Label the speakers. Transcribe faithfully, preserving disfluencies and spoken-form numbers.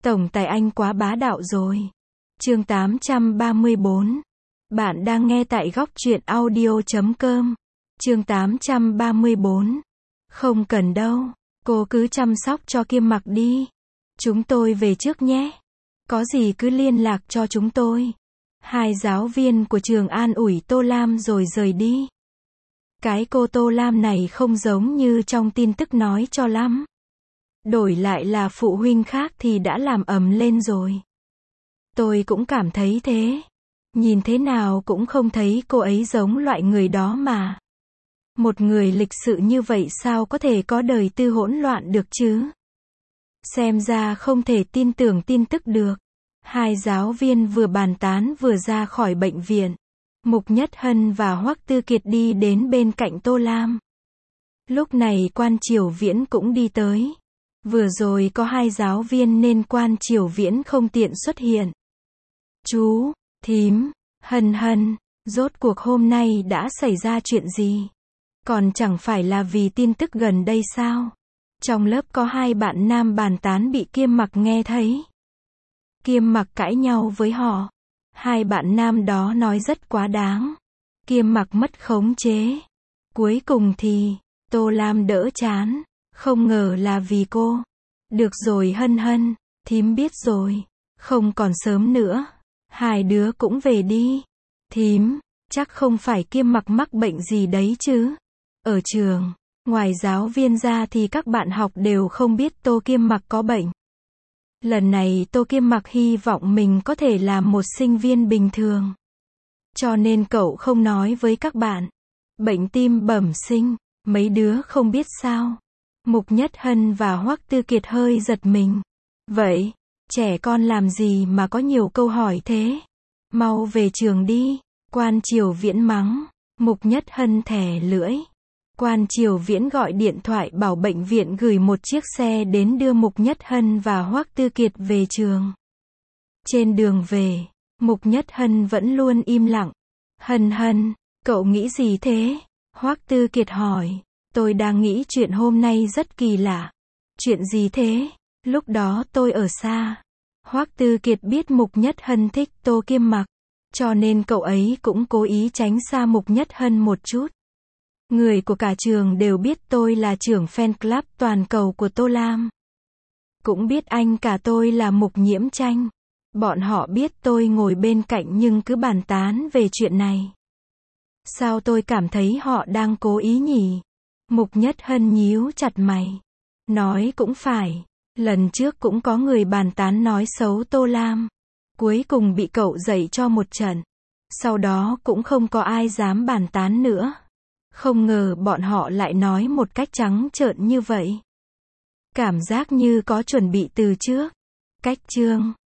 Speaker 1: Tổng tài anh quá bá đạo rồi. Chương tám trăm ba mươi bốn. Bạn đang nghe tại góc truyện audio chấm com. Chương tám trăm ba mươi bốn. Không cần đâu, cô cứ chăm sóc cho Kiêm Mặc đi. Chúng tôi về trước nhé. Có gì cứ liên lạc cho chúng tôi. Hai giáo viên của trường an ủi Tô Lam rồi rời đi. Cái cô Tô Lam này không giống như trong tin tức nói cho lắm. Đổi lại là phụ huynh khác thì đã làm ầm lên rồi. Tôi cũng cảm thấy thế. Nhìn thế nào cũng không thấy cô ấy giống loại người đó mà. Một người lịch sự như vậy sao có thể có đời tư hỗn loạn được chứ? Xem ra không thể tin tưởng tin tức được. Hai giáo viên vừa bàn tán vừa ra khỏi bệnh viện. Mục Nhất Hân và Hoắc Tư Kiệt đi đến bên cạnh Tô Lam. Lúc này Quan Triều Viễn cũng đi tới. Vừa rồi có hai giáo viên nên Quan Triều Viễn không tiện xuất hiện. Chú, thím, Hân Hân, rốt cuộc hôm nay đã xảy ra chuyện gì? Còn chẳng phải là vì tin tức gần đây sao? Trong lớp có hai bạn nam bàn tán bị Kiêm Mặc nghe thấy. Kiêm Mặc cãi nhau với họ. Hai bạn nam đó nói rất quá đáng. Kiêm Mặc mất khống chế. Cuối cùng thì, Tô Lam đỡ chán. Không ngờ là vì cô. Được rồi Hân Hân, thím biết rồi. Không còn sớm nữa. Hai đứa cũng về đi. Thím, chắc không phải Kiêm Mặc mắc bệnh gì đấy chứ. Ở trường, ngoài giáo viên ra thì các bạn học đều không biết Tô Kiêm Mặc có bệnh. Lần này Tô Kiêm Mặc hy vọng mình có thể là một sinh viên bình thường. Cho nên cậu không nói với các bạn. Bệnh tim bẩm sinh, mấy đứa không biết sao. Mục Nhất Hân và Hoắc Tư Kiệt hơi giật mình. Vậy, trẻ con làm gì mà có nhiều câu hỏi thế? Mau về trường đi. Quan Triều Viễn mắng. Mục Nhất Hân thè lưỡi. Quan Triều Viễn gọi điện thoại bảo bệnh viện gửi một chiếc xe đến đưa Mục Nhất Hân và Hoắc Tư Kiệt về trường. Trên đường về, Mục Nhất Hân vẫn luôn im lặng. Hân Hân, cậu nghĩ gì thế? Hoắc Tư Kiệt hỏi. Tôi đang nghĩ chuyện hôm nay rất kỳ lạ. Chuyện gì thế? Lúc đó tôi ở xa. Hoắc Tư Kiệt biết Mục Nhất Hân thích Tô Kiêm Mặc, cho nên cậu ấy cũng cố ý tránh xa Mục Nhất Hân một chút. Người của cả trường đều biết tôi là trưởng fan club toàn cầu của Tô Lam. Cũng biết anh cả tôi là Mục Nhiễm Tranh. Bọn họ biết tôi ngồi bên cạnh nhưng cứ bàn tán về chuyện này. Sao tôi cảm thấy họ đang cố ý nhỉ? Mục Nhất Hân nhíu chặt mày. Nói cũng phải. Lần trước cũng có người bàn tán nói xấu Tô Lam. Cuối cùng bị cậu dạy cho một trận. Sau đó cũng không có ai dám bàn tán nữa. Không ngờ bọn họ lại nói một cách trắng trợn như vậy. Cảm giác như có chuẩn bị từ trước. Cách chương